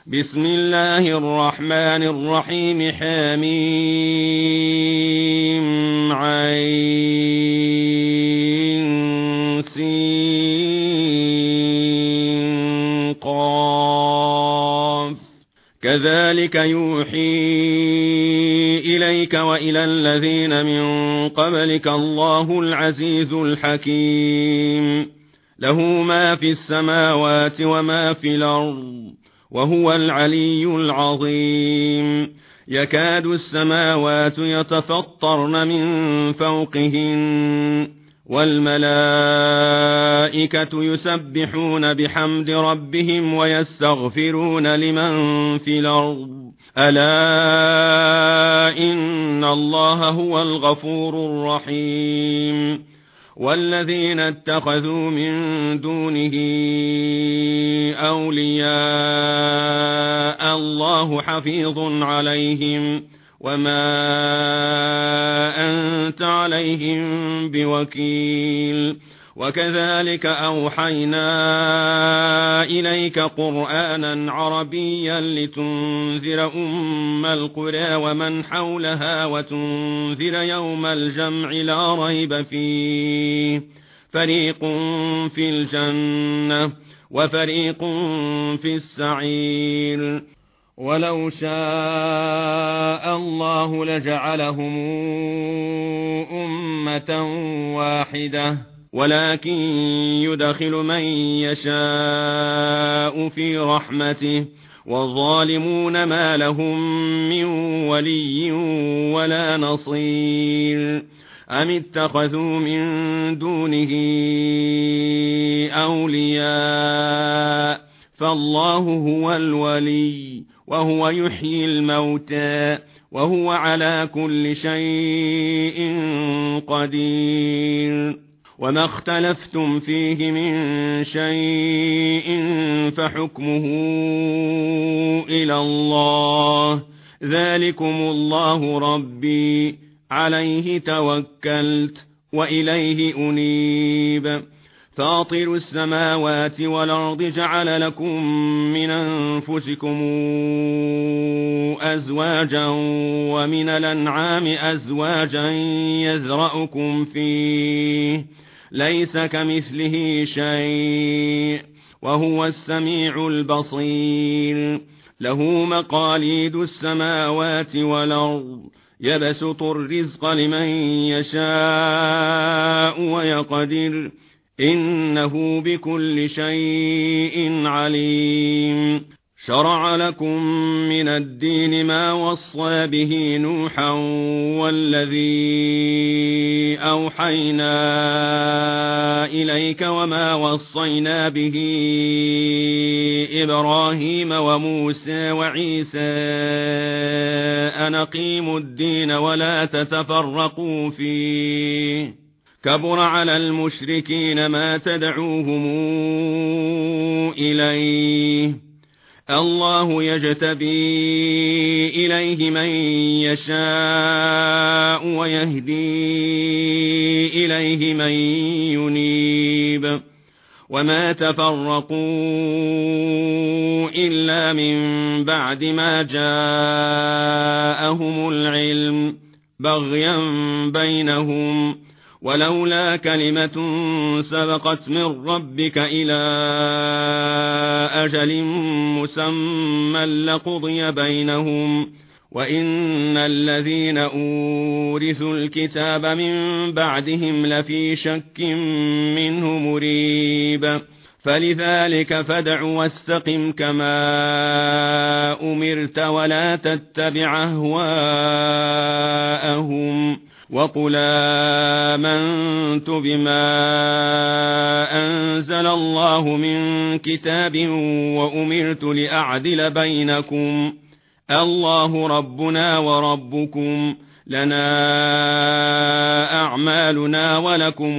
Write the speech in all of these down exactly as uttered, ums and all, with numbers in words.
بسم الله الرحمن الرحيم حميم عين سين قاف كذلك يوحي إليك وإلى الذين من قبلك الله العزيز الحكيم له ما في السماوات وما في الأرض وهو العلي العظيم يكاد السماوات يتفطرن من فوقهن والملائكة يسبحون بحمد ربهم ويستغفرون لمن في الأرض ألا إن الله هو الغفور الرحيم والذين اتخذوا من دونه أولياء الله حفيظ عليهم وما أنت عليهم بوكيل وكذلك أوحينا إليك قرآنا عربيا لتنذر أم القرى ومن حولها وتنذر يوم الجمع لا ريب فيه فريق في الجنة وفريق في السعير ولو شاء الله لجعلهم أمة واحدة ولكن يدخل من يشاء في رحمته والظالمون ما لهم من ولي ولا نصير أم اتخذوا من دونه أولياء فالله هو الولي وهو يحيي الموتى وهو على كل شيء قدير وما اختلفتم فيه من شيء فحكمه إلى الله ذلكم الله ربي عليه توكلت وإليه أنيب فاطر السماوات والأرض جعل لكم من أنفسكم أزواجا ومن الأنعام أزواجا يذرأكم فيه ليس كمثله شيء وهو السميع البصير له مقاليد السماوات والأرض يبسط الرزق لمن يشاء ويقدر إنه بكل شيء عليم شرع لكم من الدين ما وصى به نوحا والذي أوحينا إليك وما وصينا به إبراهيم وموسى وعيسى أن أقيموا الدين ولا تتفرقوا فيه كبر على المشركين ما تدعوهم إليه الله يجتبي إليه من يشاء ويهدي إليه من ينيب وما تفرقوا إلا من بعد ما جاءهم العلم بغيا بينهم ولولا كلمة سبقت من ربك إلى أجل مسمى لقضي بينهم وإن الذين أورثوا الكتاب من بعدهم لفي شك منه مريب فلذلك فادع واستقم كما أمرت ولا تتبع أهواءهم وقل آمنت بما أنزل الله من كتاب وأمرت لأعدل بينكم الله ربنا وربكم لنا أعمالنا ولكم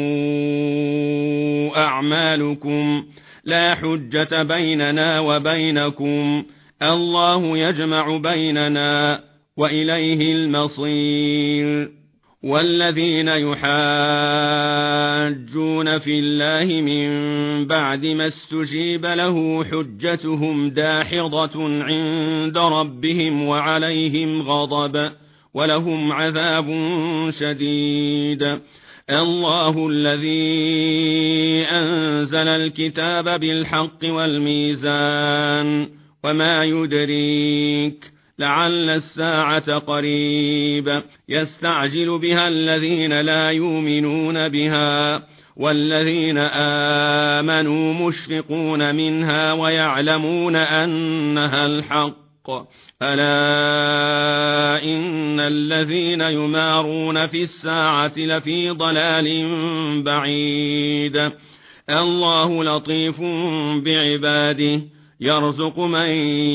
أعمالكم لا حجة بيننا وبينكم الله يجمع بيننا وإليه المصير والذين يحادون يحاجون في الله من بعد ما استجيب له حجتهم داحضة عند ربهم وعليهم غضب ولهم عذاب شديد. الله الذي أنزل الكتاب بالحق والميزان وما يدريك لعل الساعة قريب يستعجل بها الذين لا يؤمنون بها والذين آمنوا مشفقون منها ويعلمون أنها الحق. ألا إن الذين يمارون في الساعة لفي ضلال بعيد. الله لطيف بعباده يرزق من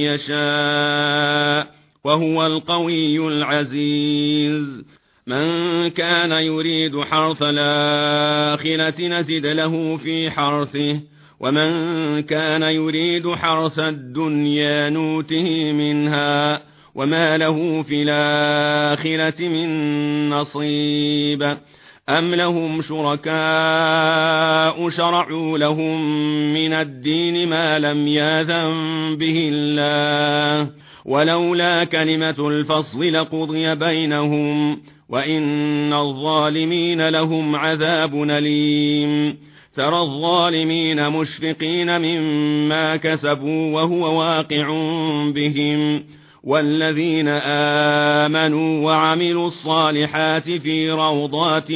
يشاء وهو القوي العزيز. من كان يريد حرث الآخرة نزد له في حرثه ومن كان يريد حرث الدنيا نوته منها وما له في الآخرة من نصيب. أم لهم شركاء شرعوا لهم من الدين ما لم يأذن به الله ولولا كلمة الفصل لقضي بينهم وإن الظالمين لهم عذاب أليم. ترى الظالمين مشفقين مما كسبوا وهو واقع بهم والذين آمنوا وعملوا الصالحات في روضات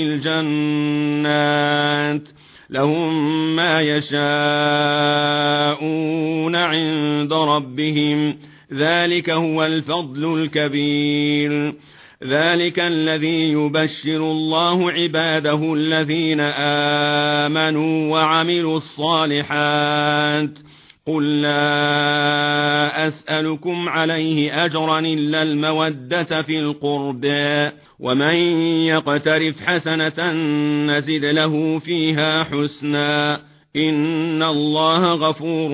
الجنات لهم ما يشاءون عند ربهم ذلك هو الفضل الكبير. ذلك الذي يبشر الله عباده الذين آمنوا وعملوا الصالحات. قل لا أسألكم عليه أجرا إلا المودة في القربى ومن يقترف حسنة نزد له فيها حسنا إن الله غفور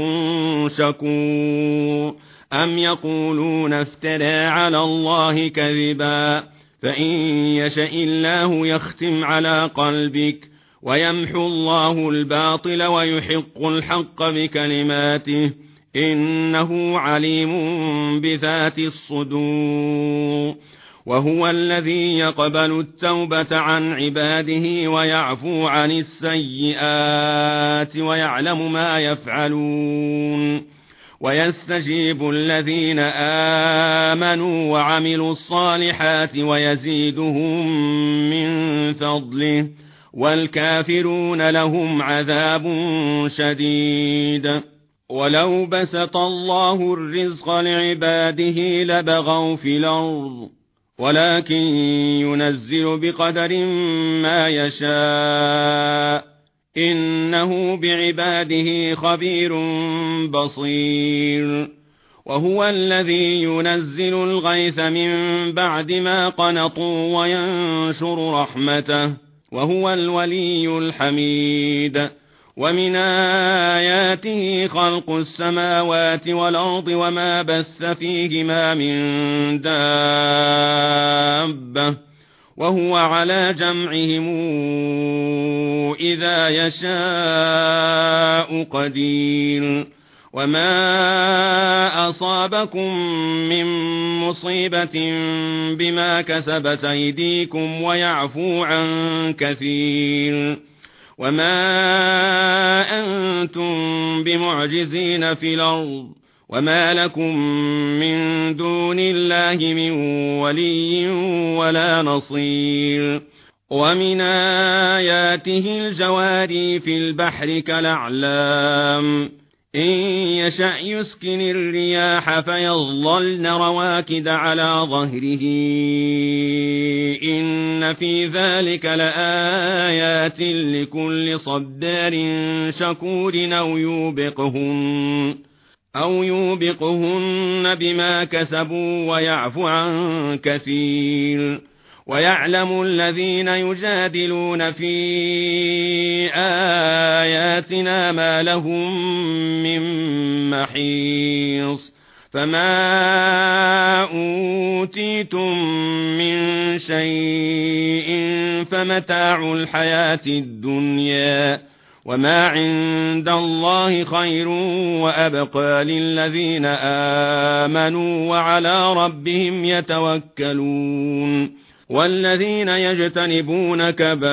شكور. أم يقولون افترى على الله كذبا فإن يشأ الله يختم على قلبك ويمحو الله الباطل ويحق الحق بكلماته إنه عليم بذات الصدور. وهو الذي يقبل التوبة عن عباده ويعفو عن السيئات ويعلم ما يفعلون ويستجيب الذين آمنوا وعملوا الصالحات ويزيدهم من فضله والكافرون لهم عذاب شديد. ولو بسط الله الرزق لعباده لبغوا في الأرض ولكن ينزل بقدر ما يشاء إنه بعباده خبير بصير. وهو الذي ينزل الغيث من بعد ما قنطوا وينشر رحمته وهو الولي الحميد. ومن آياته خلق السماوات والأرض وما بث فيهما من دابة وهو على جمعهم إذا يشاء قدير. وما أصابكم من مصيبة بما كسبت أيديكم ويعفو عن كثير. وما أنتم بمعجزين في الأرض وما لكم من دون الله من ولي ولا نصير. ومن آياته الجواري في البحر كالأعلام إن يشأ يسكن الرياح فيظللن رواكد على ظهره إن في ذلك لآيات لكل صبار شكور أو يوبقهن أو يوبقهن بما كسبوا ويعفو عن كثير. ويعلم الذين يجادلون في آياتنا ما لهم من محيص فما أوتيتم من شيء فمتاع الحياة الدنيا وما عند الله خير وأبقى للذين آمنوا وعلى ربهم يتوكلون والذين يجتنبون كبائر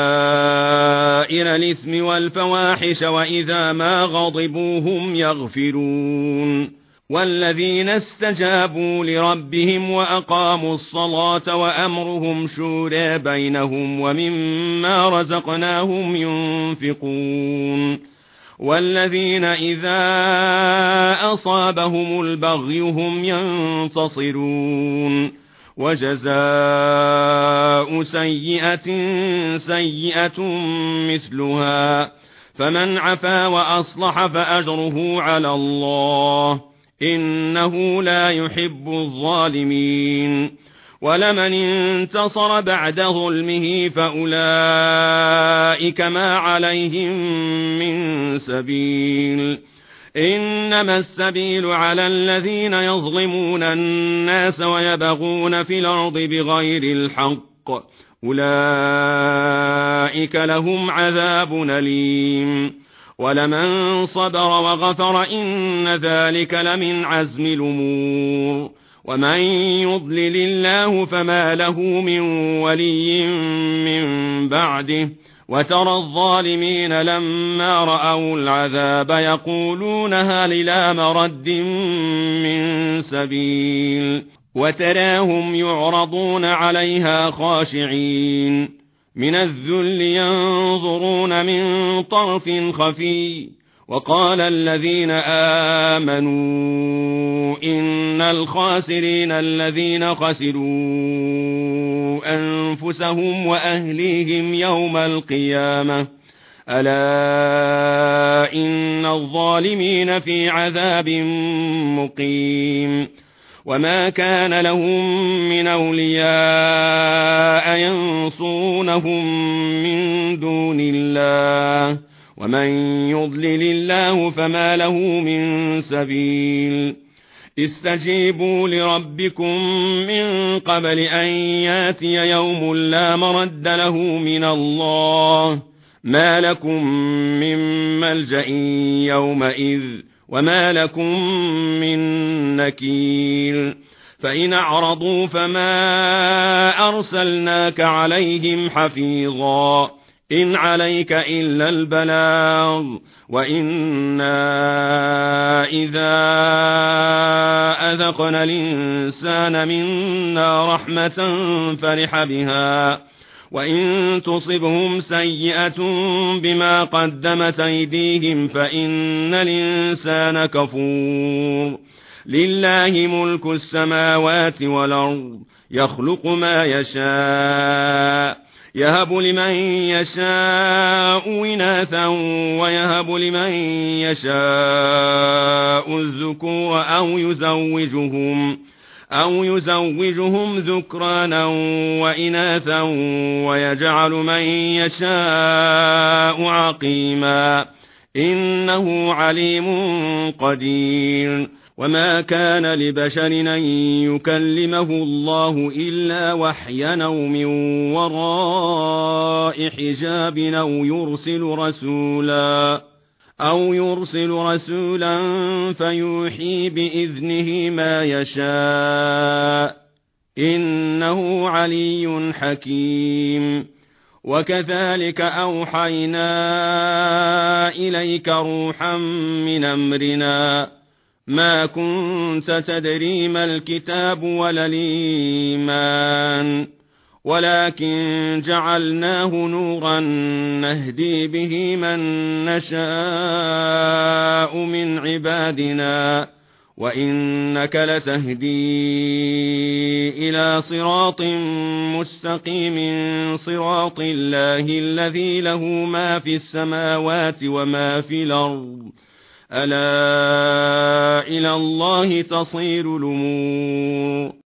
الإثم والفواحش وإذا ما غضبوا هم يغفرون والذين استجابوا لربهم وأقاموا الصلاة وأمرهم شورى بينهم ومما رزقناهم ينفقون والذين إذا أصابهم البغي هم ينتصرون وجزاء سيئة سيئة مثلها فمن عفا وأصلح فأجره على الله إنه لا يحب الظالمين ولمن انتصر بعد ظلمه فأولئك ما عليهم من سبيل إنما السبيل على الذين يظلمون الناس ويبغون في الأرض بغير الحق أولئك لهم عذاب أليم ولمن صبر وغفر إن ذلك لمن عزم الأمور ومن يضلل الله فما له من ولي من بعده وترى الظالمين لما رأوا العذاب يقولون هل إلى مرد من سبيل وتراهم يعرضون عليها خاشعين من الذل ينظرون من طرف خفي وقال الذين آمنوا إن الخاسرين الذين خسروا أنفسهم وأهليهم يوم القيامة ألا إن الظالمين في عذاب مقيم وما كان لهم من أولياء ينصونهم من دون الله ومن يضلل الله فما له من سبيل استجيبوا لربكم من قبل أن ياتي يوم لا مرد له من الله ما لكم من ملجأ يومئذ وما لكم من نكير فإن أعرضوا فما أرسلناك عليهم حفيظا إن عليك إلا البلاغ وإنا إذا أذقنا الإنسان منا رحمة فرح بها وإن تصبهم سيئة بما قدمت أيديهم فإن الإنسان كفور لله ملك السماوات والأرض يخلق ما يشاء يهب لمن يشاء إناثا ويهب لمن يشاء الذكور أو يزوجهم أو يزوجهم ذكرانا وإناثا ويجعل من يشاء عقيما إنه عليم قدير وما كان لبشر أن يكلمه الله إلا وحيا أو من وراء حجاب أو يرسل رسولا أو يرسل رسولا فيوحي بإذنه ما يشاء إنه علي حكيم وكذلك أوحينا إليك روحا من أمرنا ما كنت تدري ما الكتاب ولا الإيمان ولكن جعلناه نورا نهدي به من نشاء من عبادنا وإنك لتهدي إلى صراط مستقيم صراط الله الذي له ما في السماوات وما في الأرض ألا إلى الله تصير الأمور